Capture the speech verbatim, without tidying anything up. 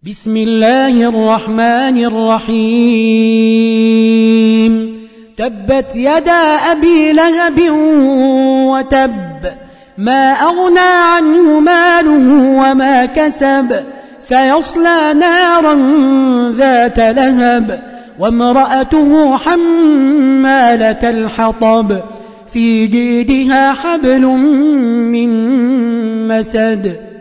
بسم الله الرحمن الرحيم تبت يدا أبي لهب وتب ما أغنى عنه ماله وما كسب سيصلى نارا ذات لهب وامرأته حمالة الحطب في جيدها حبل من مسد